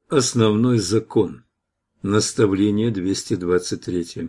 Основной закон. Наставление 223.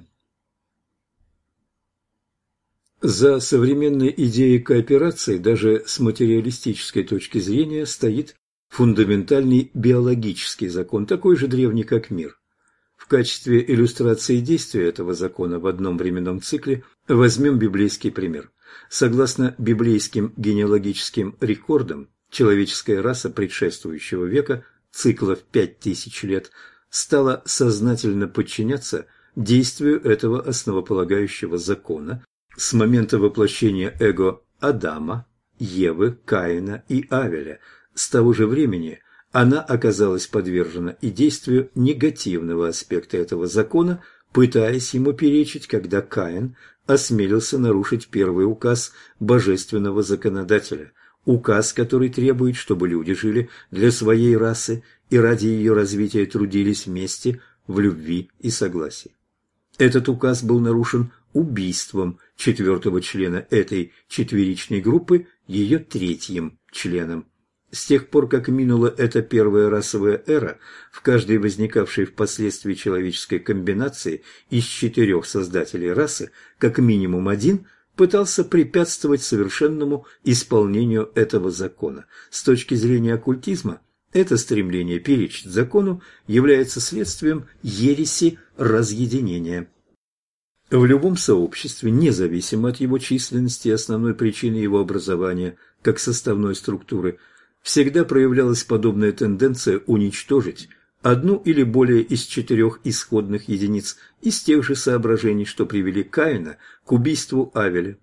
За современной идеей кооперации даже с материалистической точки зрения стоит фундаментальный биологический закон, такой же древний, как мир. В качестве иллюстрации действия этого закона в одном временном цикле возьмем библейский пример. Согласно библейским генеалогическим рекордам, человеческая раса предшествующего века, циклов 5000 лет, стала сознательно подчиняться действию этого основополагающего закона с момента воплощения эго Адама, Евы, Каина и Авеля. С того же времени она оказалась подвержена и действию негативного аспекта этого закона, пытаясь ему перечить, когда Каин осмелился нарушить первый указ божественного законодателя, указ, который требует, чтобы люди жили для своей расы и ради ее развития трудились вместе в любви и согласии. Этот указ был нарушен убийством четвертого члена этой четверичной группы ее третьим членом. С тех пор, как минула эта первая расовая эра, в каждой возникавшей впоследствии человеческой комбинации из 4 создателей расы, как минимум один пытался препятствовать совершенному исполнению этого закона. С точки зрения оккультизма, это стремление перечить закону является следствием ереси разъединения. В любом сообществе, независимо от его численности и основной причины его образования как составной структуры, всегда проявлялась подобная тенденция уничтожить одну или более из 4 исходных единиц из тех же соображений, что привели Каина к убийству Авеля.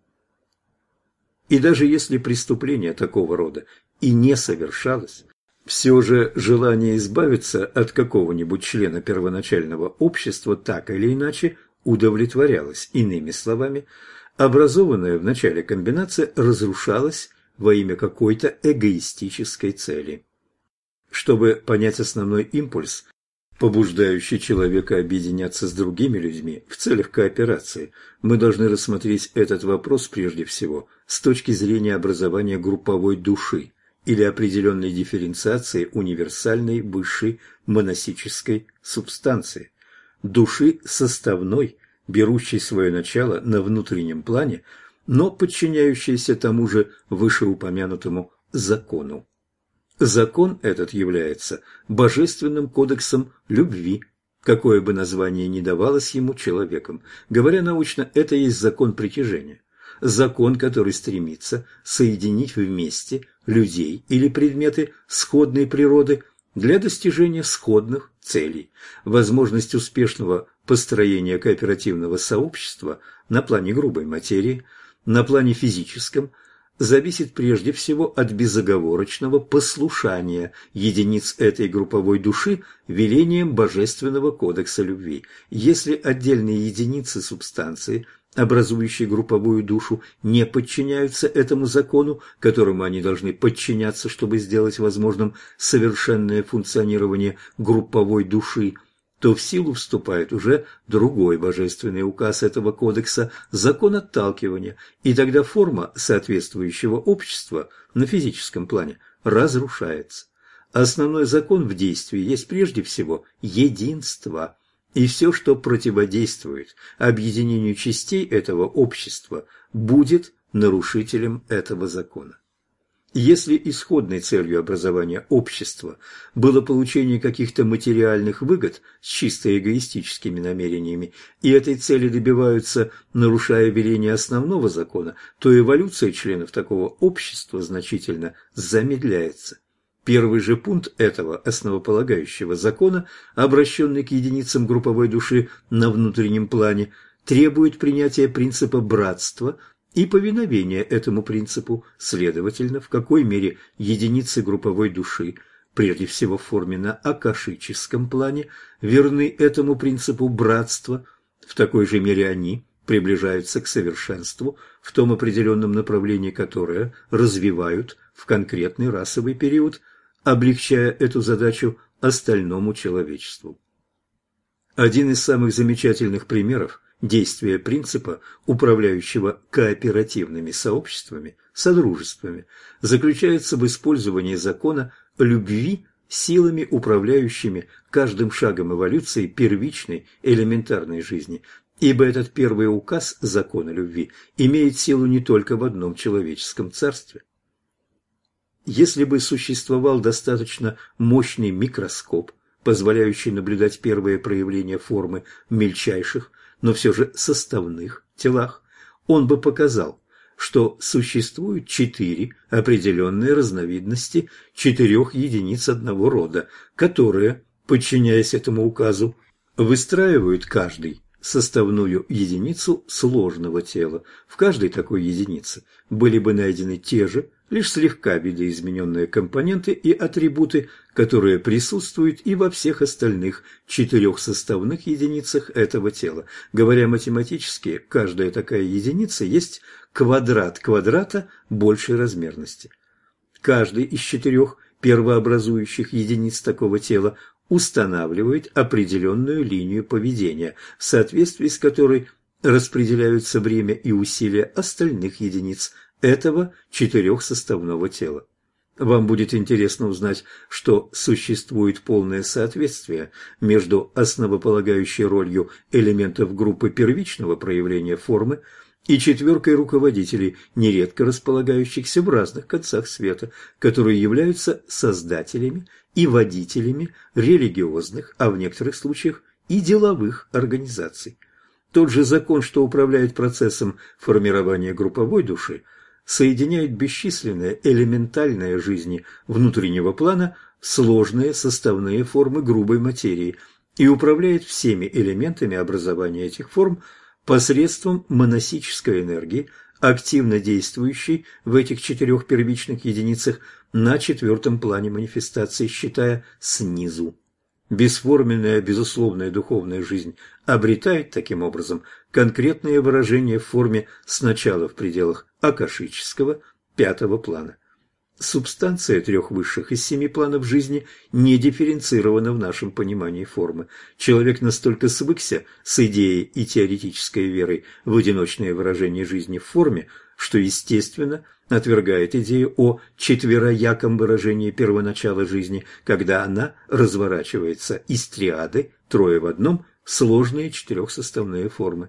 И даже если преступление такого рода и не совершалось, все же желание избавиться от какого-нибудь члена первоначального общества так или иначе удовлетворялось. Иными словами, образованная в начале комбинация разрушалась во имя какой-то эгоистической цели. Чтобы понять основной импульс, побуждающий человека объединяться с другими людьми в целях кооперации, мы должны рассмотреть этот вопрос прежде всего с точки зрения образования групповой души или определенной дифференциации универсальной высшей монастической субстанции. Души составной, берущей свое начало на внутреннем плане, но подчиняющейся тому же вышеупомянутому закону. Закон этот является божественным кодексом любви, какое бы название ни давалось ему человеком. Говоря научно, это есть закон притяжения. Закон, который стремится соединить вместе людей или предметы сходной природы для достижения сходных целей. Возможность успешного построения кооперативного сообщества на плане грубой материи, на плане физическом, зависит прежде всего от безоговорочного послушания единиц этой групповой души велениям Божественного кодекса любви. Если отдельные единицы субстанции, образующие групповую душу, не подчиняются этому закону, которому они должны подчиняться, чтобы сделать возможным совершенное функционирование групповой души, то в силу вступает уже другой божественный указ этого кодекса – закон отталкивания, и тогда форма соответствующего общества на физическом плане разрушается. Основной закон в действии есть прежде всего единство, и все, что противодействует объединению частей этого общества, будет нарушителем этого закона. Если исходной целью образования общества было получение каких-то материальных выгод с чисто эгоистическими намерениями, и этой цели добиваются, нарушая веление основного закона, то эволюция членов такого общества значительно замедляется. Первый же пункт этого основополагающего закона, обращенный к единицам групповой души на внутреннем плане, требует принятия принципа братства и повиновения этому принципу. Следовательно, в какой мере единицы групповой души, прежде всего в форме на акашическом плане, верны этому принципу братства, в такой же мере они приближаются к совершенству в том определенном направлении, которое развивают в конкретный расовый период, облегчая эту задачу остальному человечеству. Один из самых замечательных примеров действия принципа, управляющего кооперативными сообществами, содружествами, заключается в использовании закона любви силами, управляющими каждым шагом эволюции первичной элементарной жизни, ибо этот первый указ закона любви имеет силу не только в одном человеческом царстве. Если бы существовал достаточно мощный микроскоп, позволяющий наблюдать первые проявления формы в мельчайших, но все же составных телах, он бы показал, что существует 4 определенные разновидности 4 единиц одного рода, которые, подчиняясь этому указу, выстраивают каждый составную единицу сложного тела. В каждой такой единице были бы найдены те же, лишь слегка видоизмененные компоненты и атрибуты, которые присутствуют и во всех остальных 4 составных единицах этого тела. Говоря математически, каждая такая единица есть квадрат квадрата большей размерности. Каждый из 4 первообразующих единиц такого тела устанавливает определенную линию поведения, в соответствии с которой распределяются время и усилия остальных единиц этого 4-составного тела. Вам будет интересно узнать, что существует полное соответствие между основополагающей ролью элементов группы первичного проявления формы и 4 руководителей, нередко располагающихся в разных концах света, которые являются создателями и водителями религиозных, а в некоторых случаях и деловых организаций. Тот же закон, что управляет процессом формирования групповой души, соединяет бесчисленные элементальные жизни внутреннего плана в сложные составные формы грубой материи и управляет всеми элементами образования этих форм посредством монасической энергии, активно действующей в этих 4 первичных единицах на 4-м плане манифестации, считая снизу. Бесформенная, безусловная духовная жизнь обретает таким образом конкретное выражение в форме сначала в пределах акашического 5-го плана. Субстанция 3 высших из 7 планов жизни не дифференцирована в нашем понимании формы. Человек настолько свыкся с идеей и теоретической верой в одиночное выражение жизни в форме, что, естественно, отвергает идею о четверояком выражении первоначала жизни, когда она разворачивается из триады, 3 в одном, в сложные 4-составные формы.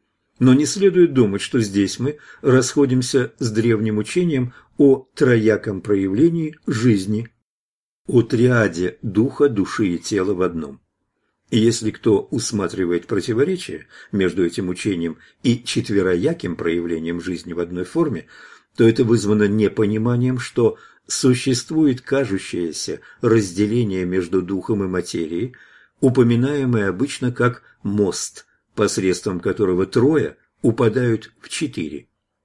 Но не следует думать, что здесь мы расходимся с древним учением о трояком проявлении жизни, о триаде духа, души и тела в одном. И если кто усматривает противоречие между этим учением и четверояким проявлением жизни в одной форме, то это вызвано непониманием, что существует кажущееся разделение между духом и материей, упоминаемое обычно как мост, посредством которого 3 упадают в 4.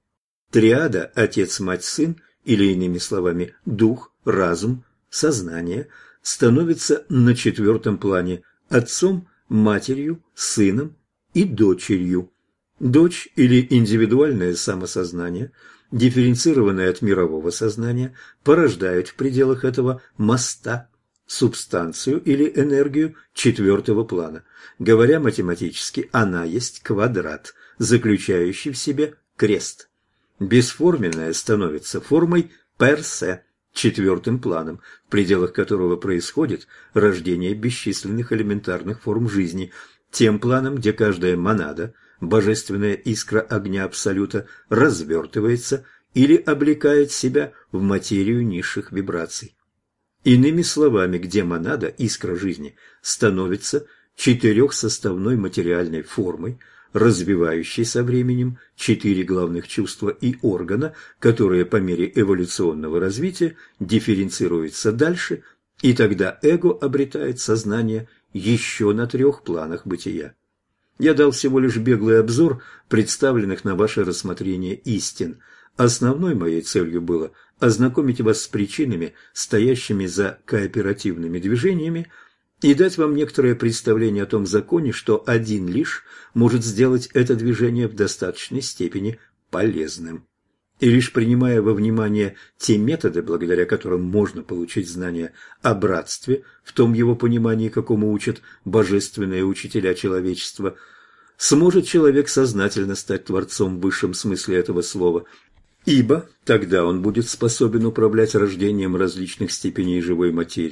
Триада – отец, мать, сын, или иными словами дух, разум, сознание, становится на 4-м плане отцом, матерью, сыном и дочерью. Дочь или индивидуальное самосознание, дифференцированное от мирового сознания, порождает в пределах этого моста субстанцию или энергию 4-го плана. Говоря математически, она есть квадрат, заключающий в себе крест. Бесформенное становится формой персе, 4-м планом, в пределах которого происходит рождение бесчисленных элементарных форм жизни, тем планом, где каждая монада, божественная искра огня Абсолюта, развертывается или облекает себя в материю низших вибраций. Иными словами, где монада, искра жизни, становится 4-составной материальной формой, развивающей со временем 4 главных чувства и органа, которые по мере эволюционного развития дифференцируются дальше, и тогда эго обретает сознание еще на 3 планах бытия. Я дал всего лишь беглый обзор представленных на ваше рассмотрение истин. Основной моей целью было ознакомить вас с причинами, стоящими за кооперативными движениями, и дать вам некоторое представление о том законе, что один лишь может сделать это движение в достаточной степени полезным. И лишь принимая во внимание те методы, благодаря которым можно получить знания о братстве, в том его понимании, какому учат божественные учителя человечества, сможет человек сознательно стать творцом в высшем смысле этого слова, ибо тогда он будет способен управлять рождением различных степеней живой материи,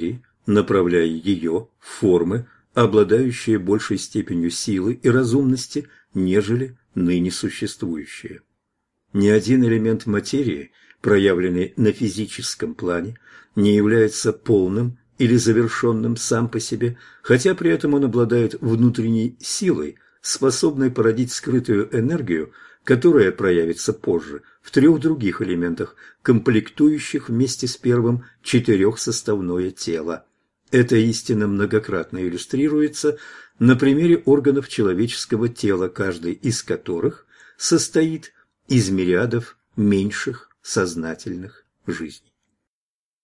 направляя ее в формы, обладающие большей степенью силы и разумности, нежели ныне существующие. Ни один элемент материи, проявленный на физическом плане, не является полным или завершенным сам по себе, хотя при этом он обладает внутренней силой, способной породить скрытую энергию, которая проявится позже в трех других элементах, комплектующих вместе с первым четырехсоставное тело. Эта истина многократно иллюстрируется на примере органов человеческого тела, каждый из которых состоит из мириадов меньших сознательных жизней.